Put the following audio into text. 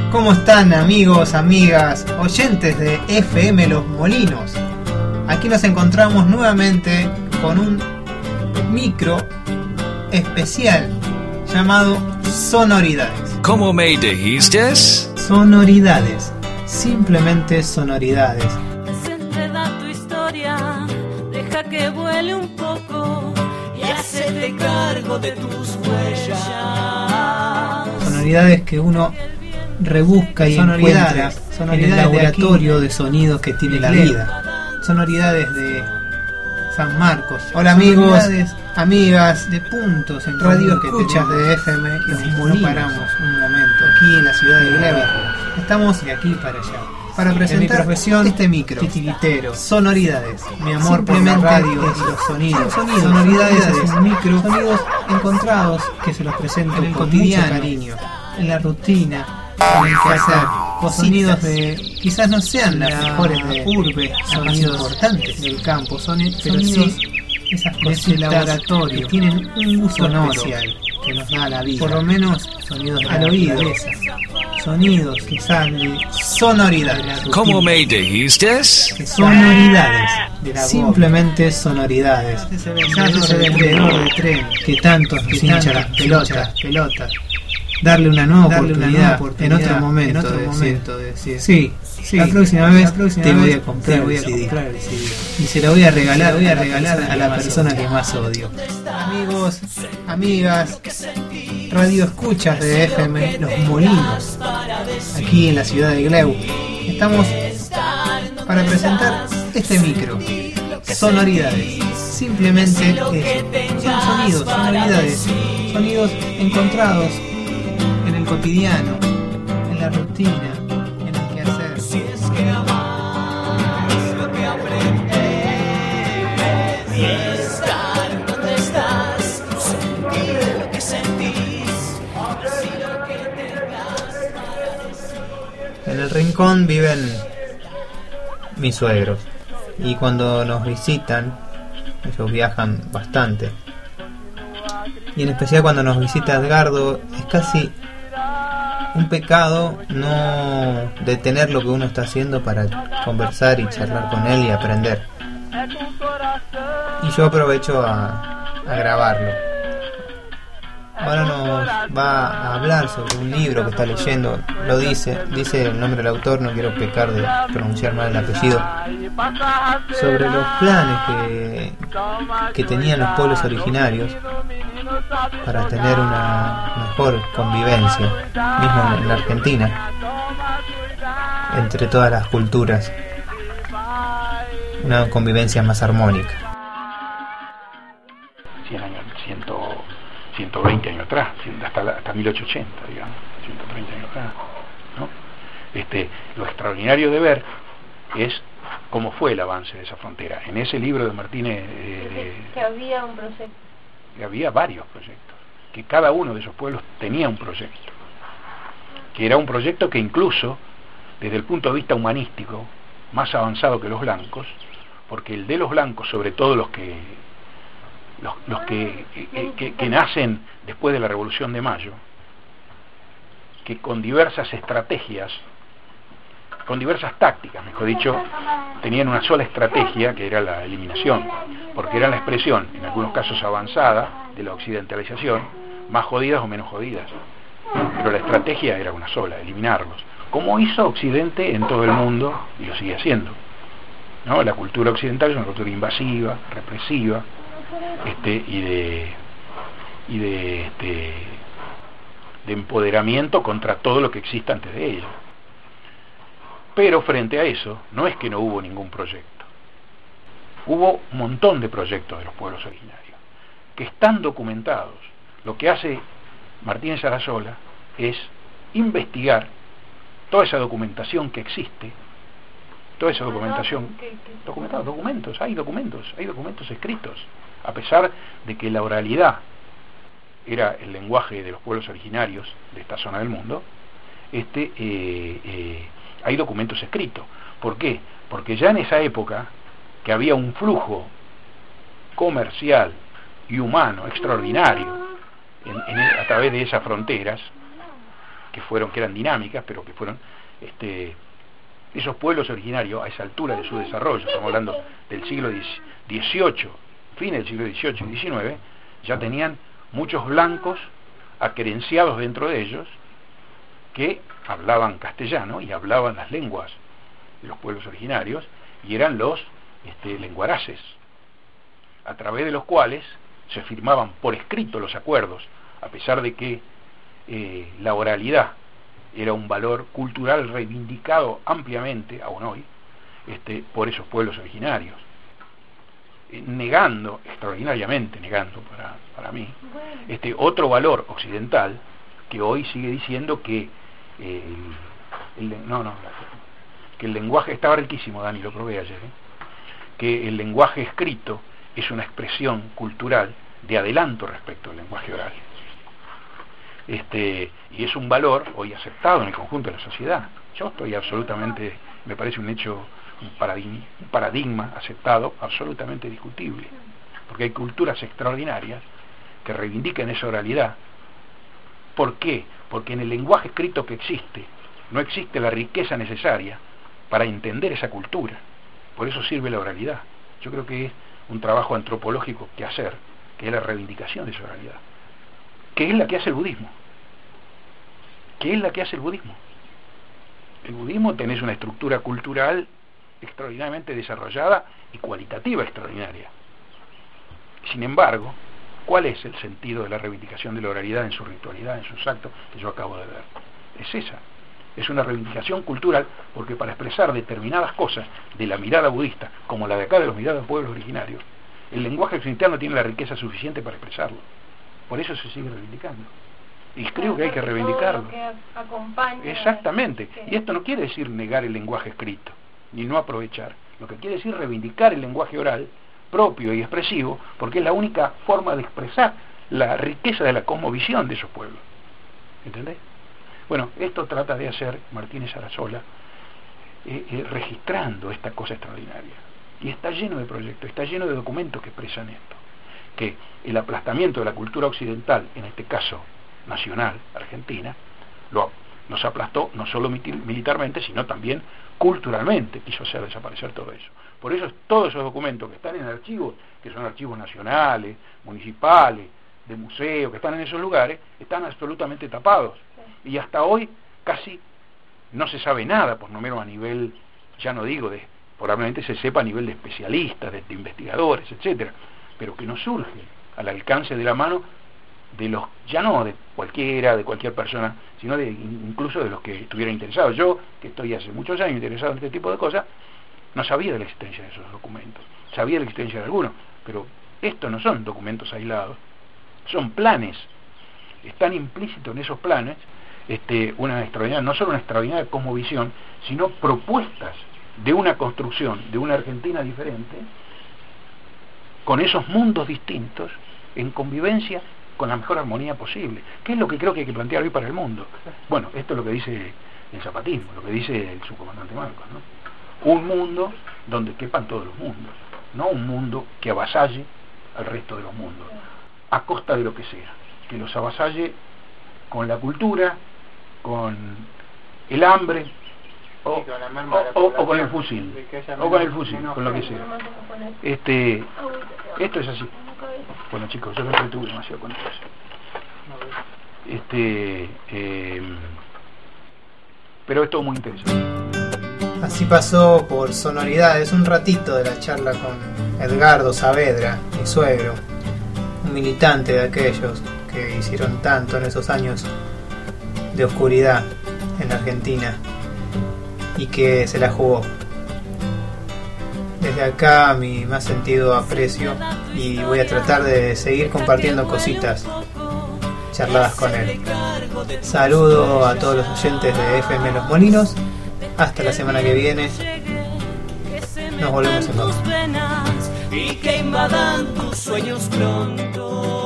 ¿Cómo están, amigos, amigas, oyentes de FM Los Molinos? Aquí nos encontramos nuevamente con un micro especial llamado Sonoridades. ¿Cómo me dijiste? Sonoridades, simplemente sonoridades. Desenreda tu historia, deja que vuele un poco y hacete cargo de tus huellas. Sonoridades que uno rebusca y encuentra en el laboratorio de sonidos que tiene la vida. Sonoridades de San Marcos. Hola amigos, amigas de puntos en radio escuchas de FM Los Molinos. No paramos un momento aquí en la ciudad de Gleba. Estamos de aquí para allá para presentar mi profesión, este micro titiritero. Sonoridades, mi amor por la radio y los sonidos. Sonoridades es un micro, sonidos encontrados que se los presento en el cotidiano, cariño, en la rutina, en el quehacer. Sonidos de quizás no sean las mejores de urbe, sonidos importantes del campo, pero sí esas cosas de laboratorio que tienen un uso especial que nos da la vida. Por lo menos sonidos al oído, sonidos quizás de sonoridades. ¿Cómo me dijiste? Sonoridades, simplemente sonoridades. Ese vendedor de tren que tanto nos hincha las pelotas. Darle una nueva oportunidad en otro momento de decir sí, la próxima vez te voy a comprar el CD y se lo voy a regalar a la persona que más odio. Amigos, amigas, radio escuchas de FM Los Molinos, aquí en la ciudad de Gleu. Estamos para presentar este micro, Sonoridades. Simplemente eso, son sonidos, sonoridades, sonidos encontrados en el cotidiano, en la rutina, en el quehacer. Si es que amar es lo que aprendes, estar donde estás, sentir lo que sentís, decir lo que tengas para decir. En el rincón viven mis suegros y cuando nos visitan, ellos viajan bastante. Y en especial cuando nos visita Edgardo, es casi un pecado no detener lo que uno está haciendo para conversar y charlar con él y aprender. Y yo aprovecho a grabarlo. Ahora nos va a hablar sobre un libro que está leyendo. Lo dice el nombre del autor, no quiero pecar de pronunciar mal el apellido. Sobre los planes que tenían los pueblos originarios para tener una mejor convivencia, mismo en la Argentina, entre todas las culturas, una convivencia más armónica. 100 años, 120 años atrás, hasta 1880, digamos, 130 años atrás, ¿no? Lo extraordinario de ver es cómo fue el avance de esa frontera. En ese libro de Martínez que había un proyecto. Había varios proyectos, que cada uno de esos pueblos tenía un proyecto, que era un proyecto que incluso desde el punto de vista humanístico más avanzado que los blancos, porque el de los blancos, sobre todo los que nacen después de la Revolución de Mayo, que con diversas estrategias, con diversas tácticas, mejor dicho, tenían una sola estrategia, que era la eliminación, porque era la expresión, en algunos casos avanzada, de la occidentalización, más jodidas o menos jodidas, pero la estrategia era una sola, eliminarlos, como hizo Occidente en todo el mundo, y lo sigue haciendo, ¿no? La cultura occidental es una cultura invasiva, represiva, de empoderamiento contra todo lo que exista antes de ello. Pero frente a eso, no es que no hubo ningún proyecto. Hubo un montón de proyectos de los pueblos originarios que están documentados. Lo que hace Martínez Sarasola es investigar toda esa documentación que existe, toda esa documentación, hay documentos escritos, a pesar de que la oralidad era el lenguaje de los pueblos originarios de esta zona del mundo. Hay documentos escritos. ¿Por qué? Porque ya en esa época, que había un flujo comercial y humano extraordinario a través de esas fronteras, que eran dinámicas, pero que fueron esos pueblos originarios a esa altura de su desarrollo, estamos hablando del siglo XVIII, fines del siglo XVIII y XIX, ya tenían muchos blancos aquerenciados dentro de ellos que hablaban castellano y hablaban las lenguas de los pueblos originarios, y eran los lenguaraces, a través de los cuales se firmaban por escrito los acuerdos, a pesar de que la oralidad era un valor cultural reivindicado ampliamente, aún hoy, por esos pueblos originarios, extraordinariamente negando para mí, otro valor occidental que hoy sigue diciendo que que el lenguaje, estaba riquísimo, Dani, lo probé ayer, que el lenguaje escrito es una expresión cultural de adelanto respecto al lenguaje oral. Y es un valor hoy aceptado en el conjunto de la sociedad. Yo estoy absolutamente, me parece un hecho, un paradigma aceptado, absolutamente discutible, porque hay culturas extraordinarias que reivindican esa oralidad. ¿Por qué? Porque en el lenguaje escrito que existe no existe la riqueza necesaria para entender esa cultura. Por eso sirve la oralidad. Yo creo que es un trabajo antropológico que hacer, que es la reivindicación de esa oralidad, que es la que hace el budismo. ¿Qué es la que hace el budismo? El budismo tenés una estructura cultural extraordinariamente desarrollada y cualitativa extraordinaria. Sin embargo, ¿cuál es el sentido de la reivindicación de la oralidad en su ritualidad, en sus actos que yo acabo de ver? Es esa. Es una reivindicación cultural, porque para expresar determinadas cosas de la mirada budista, como la de acá de los miradas de pueblos originarios, el lenguaje occidental no tiene la riqueza suficiente para expresarlo. Por eso se sigue reivindicando. Y creo que hay que reivindicarlo. Todo lo que acompaña. Exactamente. Y esto no quiere decir negar el lenguaje escrito, ni no aprovechar. Lo que quiere decir reivindicar el lenguaje oral propio y expresivo, porque es la única forma de expresar la riqueza de la cosmovisión de esos pueblos. ¿Entendés? Bueno, esto trata de hacer Martínez Sarasola, registrando esta cosa extraordinaria. Y está lleno de proyectos, está lleno de documentos que expresan esto. Que el aplastamiento de la cultura occidental, en este caso nacional, Argentina, nos aplastó no solo militarmente, sino también culturalmente, quiso hacer desaparecer todo eso. Por eso todos esos documentos que están en archivos, que son archivos nacionales, municipales, de museos, que están en esos lugares, están absolutamente tapados. Y hasta hoy casi no se sabe nada, por lo menos a nivel, ya no digo, probablemente se sepa a nivel de especialistas, de investigadores, etcétera, pero que no surge al alcance de la mano de los, ya no de cualquier persona, sino incluso de los que estuvieran interesados. Yo, que estoy hace muchos años interesado en este tipo de cosas, no sabía de la existencia de esos documentos, sabía de la existencia de algunos, pero estos no son documentos aislados, son planes, están implícitos en esos planes una extraordinaria, no solo una extraordinaria cosmovisión, sino propuestas de una construcción de una Argentina diferente, con esos mundos distintos, en convivencia con la mejor armonía posible, que es lo que creo que hay que plantear hoy para el mundo. Bueno, esto es lo que dice el zapatismo, lo que dice el subcomandante Marcos, ¿no? Un mundo donde quepan todos los mundos, no un mundo que avasalle al resto de los mundos, a costa de lo que sea, que los avasalle con la cultura, con el hambre, o con el fusil, con lo que sea. Esto es así. Bueno, chicos, yo me entretuve demasiado con eso. Pero es todo muy interesante. Así pasó por Sonoridades un ratito de la charla con Edgardo Saavedra, mi suegro, un militante de aquellos que hicieron tanto en esos años de oscuridad en la Argentina y que se la jugó. Desde acá mi más sentido aprecio, y voy a tratar de seguir compartiendo cositas charladas con él. Saludo a todos los oyentes de FM Los Molinos. Hasta la semana que viene. Nos volvemos a encontrar. Y que invadan tus sueños pronto.